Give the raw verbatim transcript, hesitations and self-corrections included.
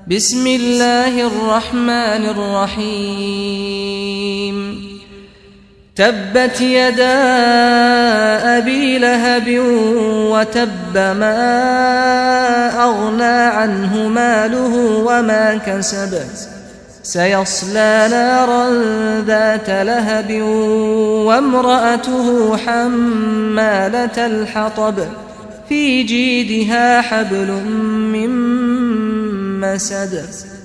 بسم الله الرحمن الرحيم تبت يدا أبي لهب وتب ما أغنى عنه ماله وما كسب سيصلى نارا ذات لهب وامرأته حمالة الحطب في جيدها حبل من مسد